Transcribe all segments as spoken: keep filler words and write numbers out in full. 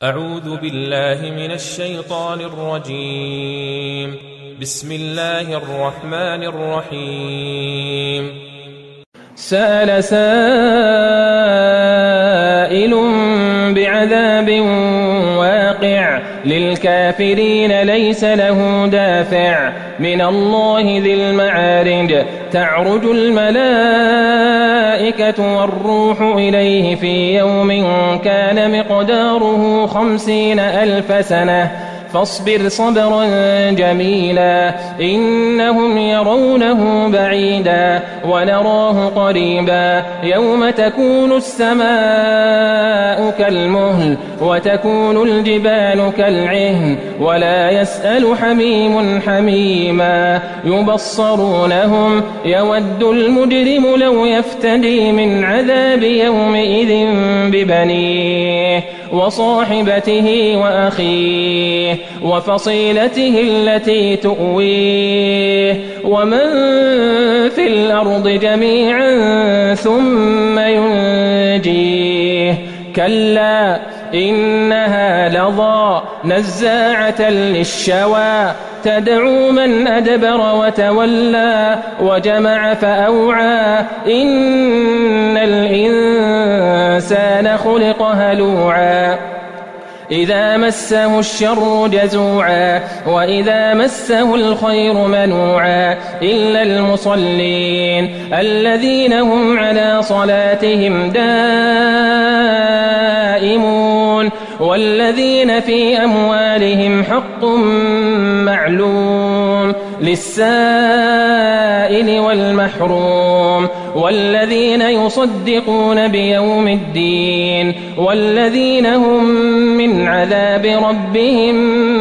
أعوذ بالله من الشيطان الرجيم. بسم الله الرحمن الرحيم. سأل سائل بعذاب واقع للكافرين ليس له دافع من الله ذي المعارج تعرج الملائكة والروح إليه في يوم كان مقداره خمسين ألف سنة فاصبر صبرا جميلا إنهم يرونه بعيدا ونراه قريبا يوم تكون السماء كالمهل وتكون الجبال كالعهن ولا يسأل حميم حميما يبصرونهم يود المجرم لو يفتدي من عذاب يومئذ ببنيه وصاحبته وأخيه وفصيلته التي تؤويه ومن في الأرض جميعا ثم ينجيه كلا إنها لظى نزاعة للشوى تدعو من أدبر وتولى وجمع فأوعى إن الإنسان خلق هلوعا إذا مسه الشر جزوعا وإذا مسه الخير منوعا إلا المصلين الذين هم على صلاتهم دائمون والذين في أموالهم حق معلوم للسائل والمحروم والذين يصدقون بيوم الدين والذين هم من عذاب ربهم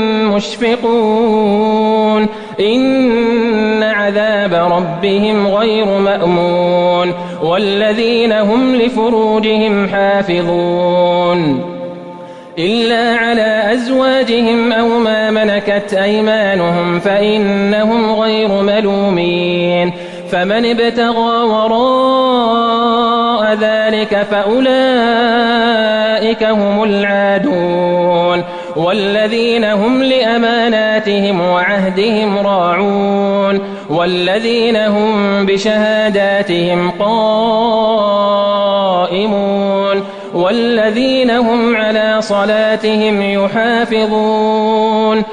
مشفقون إن عذاب ربهم غير مأمون والذين هم لفروجهم حافظون إلا على أزواجهم أو ما ملكت أيمانهم فإنهم غير ملومين فمن ابتغى وراء ذلك فأولئك هم العادون والذين هم لأماناتهم وعهدهم راعون والذين هم بشهاداتهم قائمون والذين هم على صلاتهم يحافظون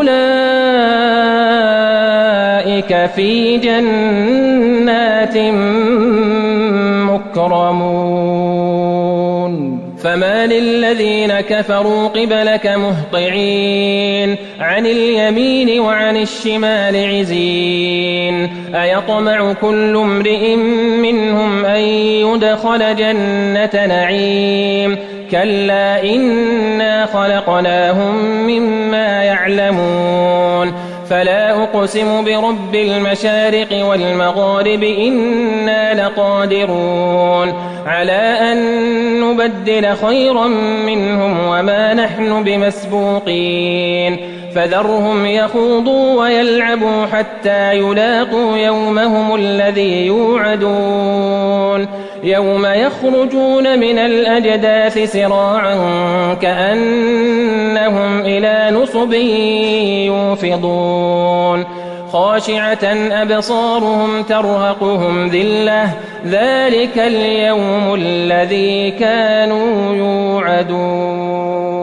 أولئك في جنات مكرمون فما للذين كفروا قبلك مهطعين عن اليمين وعن الشمال عزين أيطمع كل امرئ منهم أن يدخل جنة نعيم كلا إنا خلقناهم مما يعلمون فلا أقسم برب المشارق والمغارب إنا لقادرون على أن نبدل خيرا منهم وما نحن بمسبوقين فذرهم يخوضوا ويلعبوا حتى يلاقوا يومهم الذي يوعدون يوم يخرجون من الأجداث سراعا كأنهم إلى نصب يوفضون خاشعة أبصارهم ترهقهم ذلة ذلك اليوم الذي كانوا يوعدون.